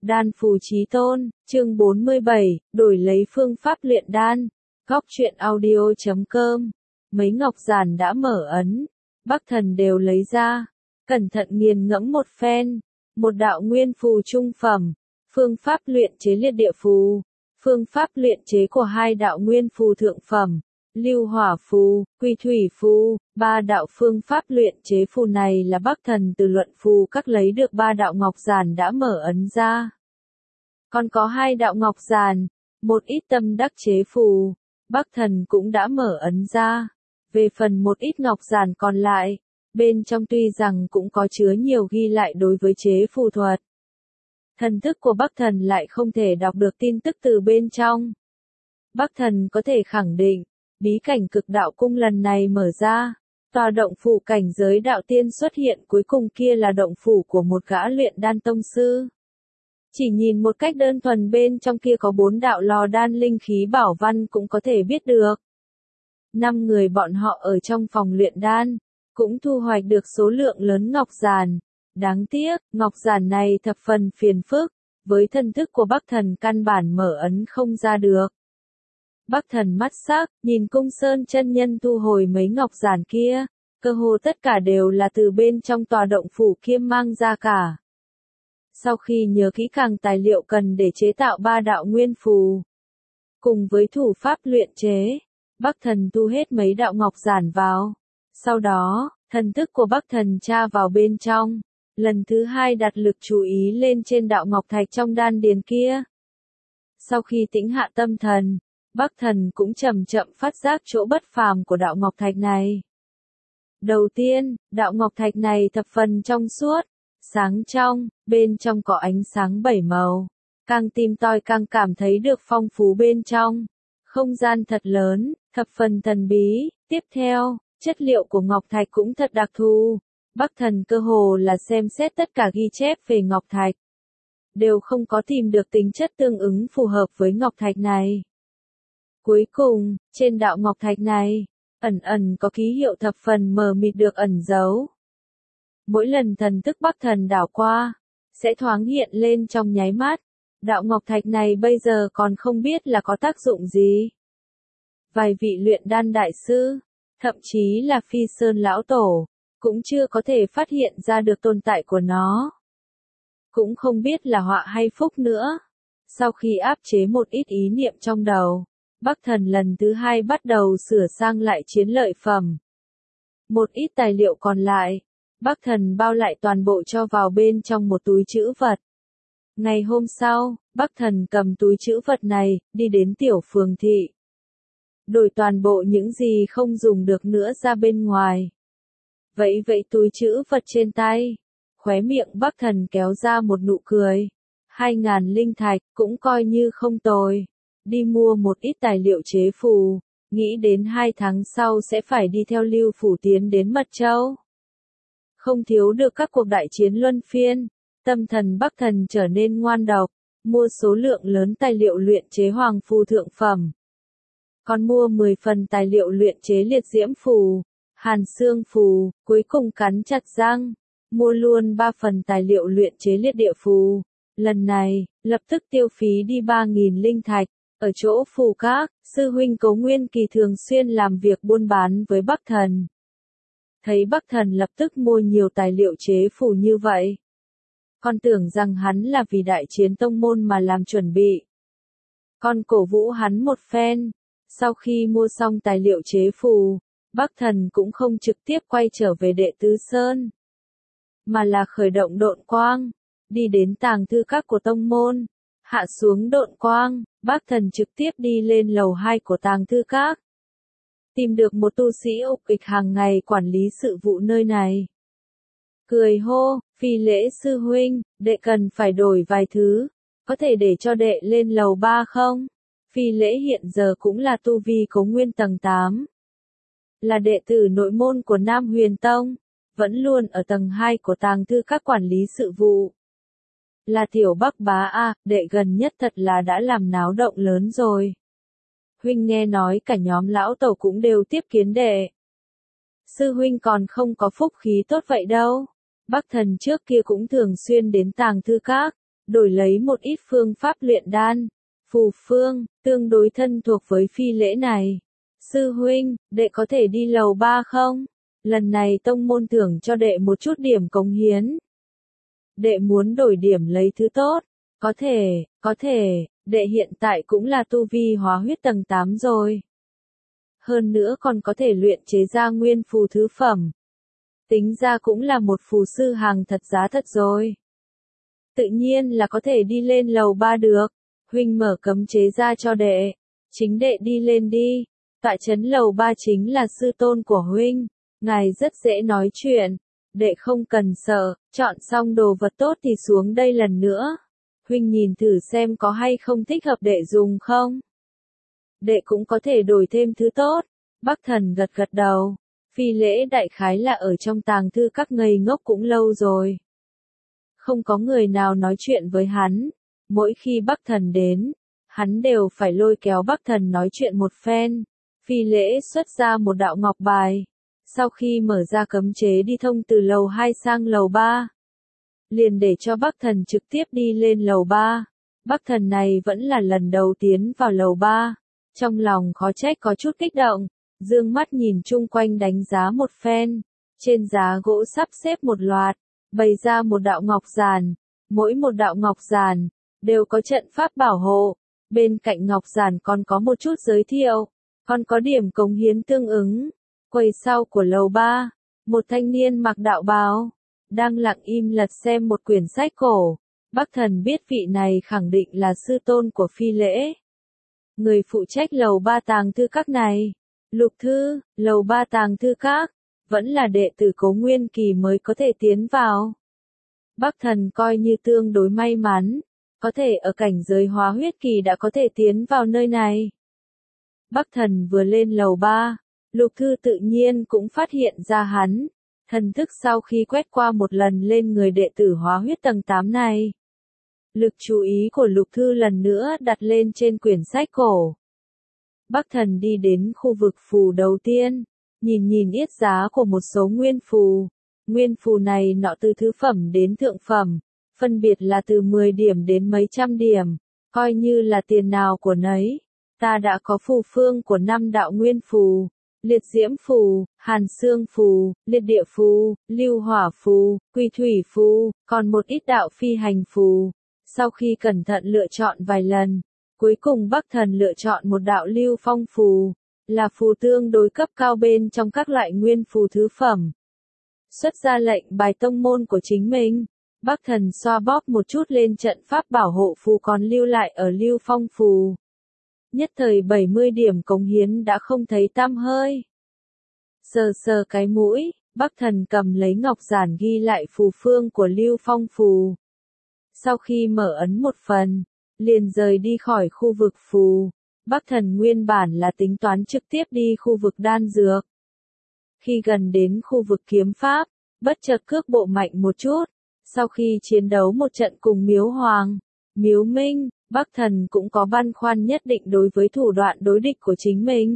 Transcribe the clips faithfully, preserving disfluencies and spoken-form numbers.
Đan phù chí tôn, chương bốn mươi bảy, đổi lấy phương pháp luyện đan. Góc truyện audio chấm com. Mấy ngọc giản đã mở ấn, Bắc Thần đều lấy ra, cẩn thận nghiền ngẫm một phen. Một đạo nguyên phù trung phẩm, phương pháp luyện chế liệt địa phù, phương pháp luyện chế của hai đạo nguyên phù thượng phẩm, lưu hỏa phù, quy thủy phù. Ba đạo phương pháp luyện chế phù này là Bắc Thần từ luận phù các lấy được ba đạo ngọc giản đã mở ấn ra. Còn có hai đạo ngọc giản, một ít tâm đắc chế phù, Bắc Thần cũng đã mở ấn ra. Về phần một ít ngọc giản còn lại, bên trong tuy rằng cũng có chứa nhiều ghi lại đối với chế phù thuật. Thần thức của Bắc Thần lại không thể đọc được tin tức từ bên trong. Bắc Thần có thể khẳng định, bí cảnh cực đạo cung lần này mở ra, tòa động phủ cảnh giới đạo tiên xuất hiện cuối cùng kia là động phủ của một gã luyện đan tông sư. Chỉ nhìn một cách đơn thuần bên trong kia có bốn đạo lò đan linh khí bảo văn cũng có thể biết được. Năm người bọn họ ở trong phòng luyện đan, cũng thu hoạch được số lượng lớn ngọc giản. Đáng tiếc, ngọc giản này thập phần phiền phức, với thân thức của Bắc Thần căn bản mở ấn không ra được. Bắc Thần mắt sắc, nhìn Cung Sơn chân nhân thu hồi mấy ngọc giản kia, cơ hồ tất cả đều là từ bên trong tòa động phủ kia mang ra cả. Sau khi nhớ kỹ càng tài liệu cần để chế tạo ba đạo nguyên phù, cùng với thủ pháp luyện chế, Bắc Thần thu hết mấy đạo ngọc giản vào. Sau đó, thần thức của Bắc Thần tra vào bên trong, lần thứ hai đặt lực chú ý lên trên đạo ngọc thạch trong đan điền kia. Sau khi tĩnh hạ tâm thần, Bắc Thần cũng chậm chậm phát giác chỗ bất phàm của đạo ngọc thạch này. Đầu tiên, đạo ngọc thạch này thập phần trong suốt, sáng trong, bên trong có ánh sáng bảy màu. Càng tìm tòi càng cảm thấy được phong phú bên trong. Không gian thật lớn, thập phần thần bí. Tiếp theo, chất liệu của ngọc thạch cũng thật đặc thù. Bắc Thần cơ hồ là xem xét tất cả ghi chép về ngọc thạch, đều không có tìm được tính chất tương ứng phù hợp với ngọc thạch này. Cuối cùng, trên đạo ngọc thạch này, ẩn ẩn có ký hiệu thập phần mờ mịt được ẩn giấu. Mỗi lần thần thức Bắc Thần đảo qua, sẽ thoáng hiện lên trong nháy mắt. Đạo ngọc thạch này bây giờ còn không biết là có tác dụng gì. Vài vị luyện đan đại sư, thậm chí là Phi Sơn lão tổ, cũng chưa có thể phát hiện ra được tồn tại của nó. Cũng không biết là họa hay phúc nữa. Sau khi áp chế một ít ý niệm trong đầu, Bắc Thần lần thứ hai bắt đầu sửa sang lại chiến lợi phẩm. Một ít tài liệu còn lại, Bắc Thần bao lại toàn bộ cho vào bên trong một túi trữ vật. Ngày hôm sau, Bắc Thần cầm túi trữ vật này, đi đến tiểu phường thị. Đổi toàn bộ những gì không dùng được nữa ra bên ngoài. Vậy vậy túi trữ vật trên tay, khóe miệng Bắc Thần kéo ra một nụ cười. Hai ngàn linh thạch cũng coi như không tồi. Đi mua một ít tài liệu chế phù, nghĩ đến hai tháng sau sẽ phải đi theo Lưu Phủ tiến đến Mật Châu. Không thiếu được các cuộc đại chiến luân phiên, tâm thần Bắc Thần trở nên ngoan độc, mua số lượng lớn tài liệu luyện chế hoàng phù thượng phẩm. Còn mua mười phần tài liệu luyện chế liệt diễm phù, hàn xương phù, cuối cùng cắn chặt răng, mua luôn ba phần tài liệu luyện chế liệt địa phù. Lần này, lập tức tiêu phí đi ba nghìn linh thạch. Ở chỗ phù các, sư huynh Cố Nguyên Kỳ thường xuyên làm việc buôn bán với Bắc Thần. Thấy Bắc Thần lập tức mua nhiều tài liệu chế phù như vậy, còn tưởng rằng hắn là vì đại chiến tông môn mà làm chuẩn bị. Còn cổ vũ hắn một phen. Sau khi mua xong tài liệu chế phù, Bắc Thần cũng không trực tiếp quay trở về Đệ Tứ Sơn, mà là khởi động độn quang, đi đến tàng thư các của tông môn. Hạ xuống độn quang, Bắc Thần trực tiếp đi lên lầu hai của tàng thư các. Tìm được một tu sĩ ục ịch hàng ngày quản lý sự vụ nơi này. Cười hô, Phi Lễ sư huynh, đệ cần phải đổi vài thứ, có thể để cho đệ lên lầu ba không? Phi Lễ hiện giờ cũng là tu vi Cố Nguyên tầng tám. Là đệ tử nội môn của Nam Huyền Tông, vẫn luôn ở tầng hai của tàng thư các quản lý sự vụ. Là tiểu Bắc bá a, đệ gần nhất thật là đã làm náo động lớn rồi. Huynh nghe nói cả nhóm lão tổ cũng đều tiếp kiến đệ. Sư huynh còn không có phúc khí tốt vậy đâu. Bắc Thần trước kia cũng thường xuyên đến tàng thư các, đổi lấy một ít phương pháp luyện đan. Phù Phương, tương đối thân thuộc với phi lễ này. Sư huynh, đệ có thể đi lầu ba không? Lần này tông môn thưởng cho đệ một chút điểm cống hiến. Đệ muốn đổi điểm lấy thứ tốt. Có thể, có thể, đệ hiện tại cũng là tu vi hóa huyết tầng tám rồi. Hơn nữa còn có thể luyện chế ra nguyên phù thứ phẩm. Tính ra cũng là một phù sư hàng thật giá thật rồi. Tự nhiên là có thể đi lên lầu ba được. Huynh mở cấm chế ra cho đệ. Chính đệ đi lên đi. Tọa trấn lầu ba chính là sư tôn của huynh. Ngài rất dễ nói chuyện. Đệ không cần sợ, chọn xong đồ vật tốt thì xuống đây lần nữa. Huynh nhìn thử xem có hay không thích hợp đệ dùng không. Đệ cũng có thể đổi thêm thứ tốt. Bắc Thần gật gật đầu. Phi lễ đại khái là ở trong tàng thư các ngây ngốc cũng lâu rồi. Không có người nào nói chuyện với hắn. Mỗi khi Bắc Thần đến, hắn đều phải lôi kéo Bắc Thần nói chuyện một phen. Phi lễ xuất ra một đạo ngọc bài. Sau khi mở ra cấm chế đi thông từ lầu hai sang lầu ba, liền để cho Bắc Thần trực tiếp đi lên lầu ba. Bắc Thần này vẫn là lần đầu tiến vào lầu ba. Trong lòng khó trách có chút kích động. Dương mắt nhìn chung quanh đánh giá một phen. Trên giá gỗ sắp xếp một loạt, bày ra một đạo ngọc giàn. Mỗi một đạo ngọc giàn đều có trận pháp bảo hộ. Bên cạnh ngọc giàn còn có một chút giới thiệu, còn có điểm cống hiến tương ứng. Quầy sau của lầu ba, một thanh niên mặc đạo bào, đang lặng im lật xem một quyển sách cổ. Bắc Thần biết vị này khẳng định là sư tôn của phi lễ. Người phụ trách lầu ba tàng thư các này. Lục Thư, lầu ba tàng thư các, vẫn là đệ tử Cố Nguyên Kỳ mới có thể tiến vào. Bắc Thần coi như tương đối may mắn, có thể ở cảnh giới hóa huyết kỳ đã có thể tiến vào nơi này. Bắc Thần vừa lên lầu ba, Lục Thư tự nhiên cũng phát hiện ra hắn. Thần thức sau khi quét qua một lần lên người đệ tử hóa huyết tầng tám này. Lực chú ý của Lục Thư lần nữa đặt lên trên quyển sách cổ. Bắc Thần đi đến khu vực phù đầu tiên, nhìn nhìn yết giá của một số nguyên phù. Nguyên phù này nọ từ thứ phẩm đến thượng phẩm, phân biệt là từ mười điểm đến mấy trăm điểm, coi như là tiền nào của nấy. Ta đã có phù phương của năm đạo nguyên phù, liệt diễm phù, hàn xương phù, liệt địa phù, lưu hỏa phù, quy thủy phù, còn một ít đạo phi hành phù. Sau khi cẩn thận lựa chọn vài lần, cuối cùng Bắc Thần lựa chọn một đạo lưu phong phù, là phù tương đối cấp cao bên trong các loại nguyên phù thứ phẩm. Xuất ra lệnh bài tông môn của chính mình, Bắc Thần xoa bóp một chút lên trận pháp bảo hộ phù còn lưu lại ở lưu phong phù. Nhất thời bảy mươi điểm cống hiến đã không thấy tăm hơi. Sờ sờ cái mũi, Bắc Thần cầm lấy ngọc giản ghi lại phù phương của lưu phong phù. Sau khi mở ấn một phần, liền rời đi khỏi khu vực phù. Bắc Thần nguyên bản là tính toán trực tiếp đi khu vực đan dược. Khi gần đến khu vực kiếm pháp, bất chợt cước bộ mạnh một chút. Sau khi chiến đấu một trận cùng Miếu Hoàng, Miếu Minh, Bắc Thần cũng có băn khoăn nhất định đối với thủ đoạn đối địch của chính mình.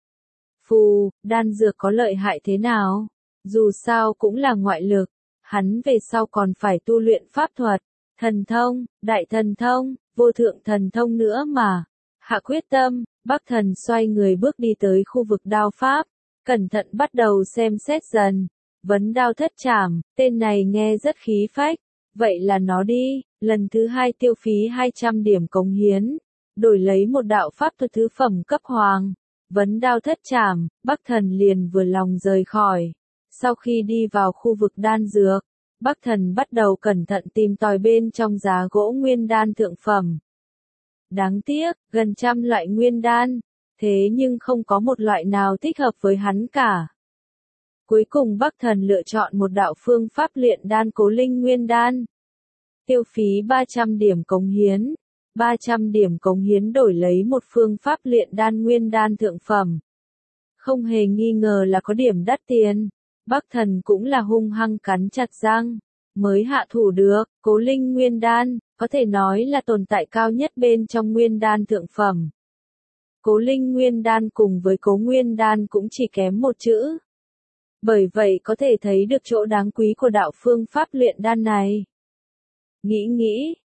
Phù, đan dược có lợi hại thế nào? Dù sao cũng là ngoại lực, hắn về sau còn phải tu luyện pháp thuật, thần thông, đại thần thông, vô thượng thần thông nữa mà. Hạ quyết tâm, Bắc Thần xoay người bước đi tới khu vực đao pháp, cẩn thận bắt đầu xem xét dần. Vấn đao thất trảm, tên này nghe rất khí phách, vậy là nó đi. Lần thứ hai tiêu phí hai trăm điểm cống hiến, đổi lấy một đạo pháp thuật thứ phẩm cấp hoàng. Vấn đao thất trảm, Bắc Thần liền vừa lòng rời khỏi. Sau khi đi vào khu vực đan dược, Bắc Thần bắt đầu cẩn thận tìm tòi bên trong giá gỗ nguyên đan thượng phẩm. Đáng tiếc, gần trăm loại nguyên đan, thế nhưng không có một loại nào thích hợp với hắn cả. Cuối cùng Bắc Thần lựa chọn một đạo phương pháp luyện đan cố linh nguyên đan. Tiêu phí ba trăm điểm cống hiến. ba trăm điểm cống hiến đổi lấy một phương pháp luyện đan nguyên đan thượng phẩm. Không hề nghi ngờ là có điểm đắt tiền. Bắc Thần cũng là hung hăng cắn chặt răng, mới hạ thủ được. Cố linh nguyên đan, có thể nói là tồn tại cao nhất bên trong nguyên đan thượng phẩm. Cố linh nguyên đan cùng với cố nguyên đan cũng chỉ kém một chữ. Bởi vậy có thể thấy được chỗ đáng quý của đạo phương pháp luyện đan này. Nghĩ nghĩ,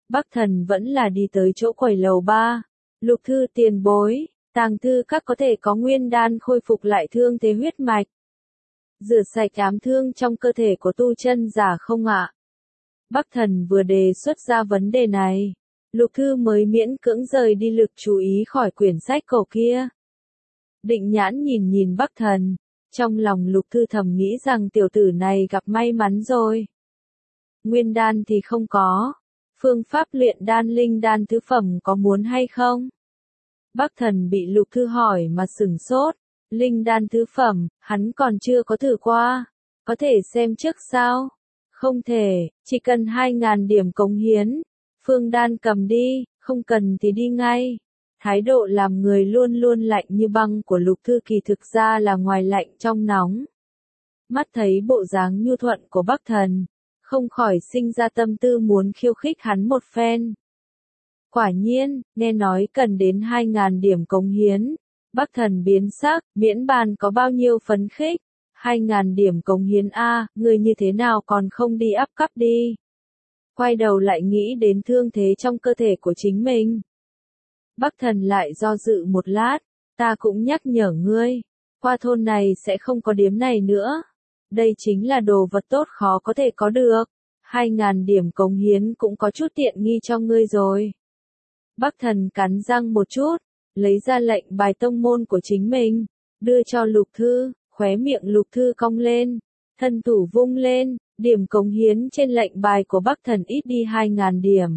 Bắc Thần vẫn là đi tới chỗ quầy lầu ba. Lục Thư tiền bối, Tàng Thư Các có thể có nguyên đan khôi phục lại thương thế huyết mạch, rửa sạch ám thương trong cơ thể của tu chân giả không ạ? Bắc Thần vừa đề xuất ra vấn đề này, Lục Thư mới miễn cưỡng rời đi lực chú ý khỏi quyển sách cổ kia. Định Nhãn nhìn nhìn Bắc Thần, trong lòng Lục Thư thầm nghĩ rằng tiểu tử này gặp may mắn rồi. Nguyên đan thì không có, phương pháp luyện đan linh đan thứ phẩm có muốn hay không? Bắc Thần bị Lục Thư hỏi mà sửng sốt, linh đan thứ phẩm, hắn còn chưa có thử qua, có thể xem trước sao? Không thể, chỉ cần hai ngàn điểm cống hiến, phương đan cầm đi, không cần thì đi ngay. Thái độ làm người luôn luôn lạnh như băng của Lục Thư kỳ thực ra là ngoài lạnh trong nóng. Mắt thấy bộ dáng nhu thuận của Bắc Thần, không khỏi sinh ra tâm tư muốn khiêu khích hắn một phen. Quả nhiên, nghe nói cần đến hai ngàn điểm cống hiến, Bắc Thần biến sắc, miễn bàn có bao nhiêu phấn khích. Hai ngàn điểm cống hiến a, người như thế nào còn không đi áp cấp đi. Quay đầu lại nghĩ đến thương thế trong cơ thể của chính mình. Bắc Thần lại do dự một lát, ta cũng nhắc nhở ngươi, qua thôn này sẽ không có điếm này nữa. Đây chính là đồ vật tốt khó có thể có được. Hai ngàn điểm cống hiến cũng có chút tiện nghi cho ngươi rồi. Bắc Thần cắn răng một chút, lấy ra lệnh bài tông môn của chính mình, đưa cho Lục Thư, khóe miệng Lục Thư cong lên, thân thủ vung lên, điểm cống hiến trên lệnh bài của Bắc Thần ít đi hai ngàn điểm.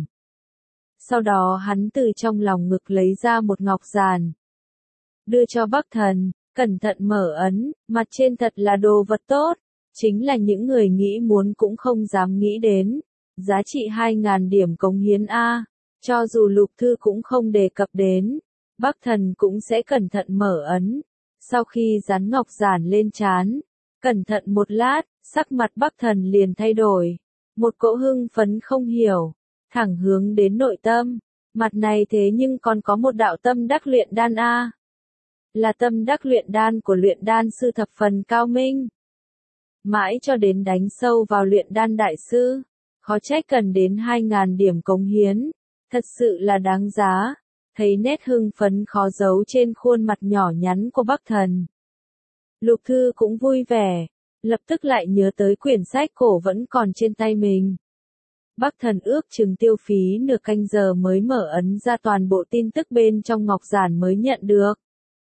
Sau đó hắn từ trong lòng ngực lấy ra một ngọc giản, đưa cho Bắc Thần, cẩn thận mở ấn, mặt trên thật là đồ vật tốt, chính là những người nghĩ muốn cũng không dám nghĩ đến, giá trị hai ngàn điểm cống hiến a, cho dù Lục Thư cũng không đề cập đến, Bắc Thần cũng sẽ cẩn thận mở ấn. Sau khi dán ngọc giản lên trán, cẩn thận một lát, sắc mặt Bắc Thần liền thay đổi, một cỗ hưng phấn không hiểu, thẳng hướng đến nội tâm, mặt này thế nhưng còn có một đạo tâm đắc luyện đan a, là tâm đắc luyện đan của luyện đan sư thập phần cao minh. Mãi cho đến đánh sâu vào luyện đan đại sư, khó trách cần đến hai ngàn điểm cống hiến, thật sự là đáng giá. Thấy nét hưng phấn khó giấu trên khuôn mặt nhỏ nhắn của Bắc Thần, Lục Thư cũng vui vẻ, lập tức lại nhớ tới quyển sách cổ vẫn còn trên tay mình. Bắc Thần ước chừng tiêu phí nửa canh giờ mới mở ấn ra toàn bộ tin tức bên trong ngọc giản mới nhận được.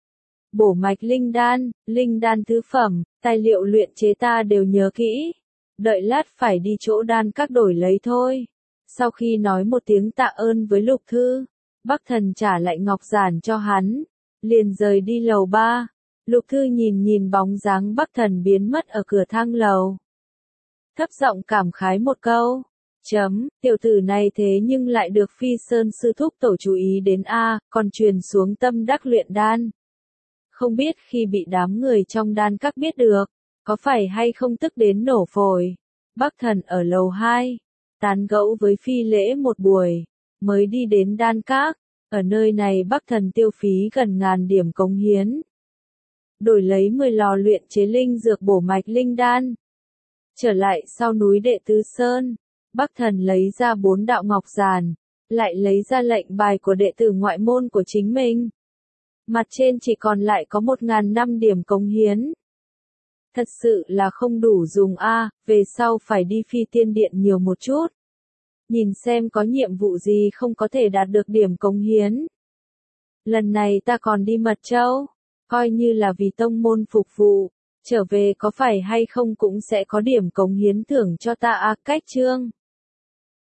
Bổ mạch linh đan, linh đan thứ phẩm, tài liệu luyện chế ta đều nhớ kỹ, đợi lát phải đi chỗ đan các đổi lấy thôi. Sau khi nói một tiếng tạ ơn với Lục Thư, Bắc Thần trả lại ngọc giản cho hắn, liền rời đi lầu ba. Lục Thư nhìn nhìn bóng dáng Bắc Thần biến mất ở cửa thang lầu, thấp giọng cảm khái một câu, chấm, tiểu tử này thế nhưng lại được Phi Sơn sư thúc tổ chú ý đến a, còn truyền xuống tâm đắc luyện đan. Không biết khi bị đám người trong đan các biết được, có phải hay không tức đến nổ phổi. Bắc Thần ở lầu hai, tán gẫu với Phi Lễ một buổi, mới đi đến đan các. Ở nơi này Bắc Thần tiêu phí gần ngàn điểm cống hiến, đổi lấy mười lò luyện chế linh dược bổ mạch linh đan. Trở lại sau núi Đệ Tứ Sơn, Bắc Thần lấy ra bốn đạo ngọc giản, lại lấy ra lệnh bài của đệ tử ngoại môn của chính mình. Mặt trên chỉ còn lại có một ngàn năm điểm cống hiến. Thật sự là không đủ dùng a, về sau phải đi Phi Tiên Điện nhiều một chút. Nhìn xem có nhiệm vụ gì không có thể đạt được điểm cống hiến. Lần này ta còn đi Mật Châu, coi như là vì tông môn phục vụ, trở về có phải hay không cũng sẽ có điểm cống hiến thưởng cho ta a. Cách chương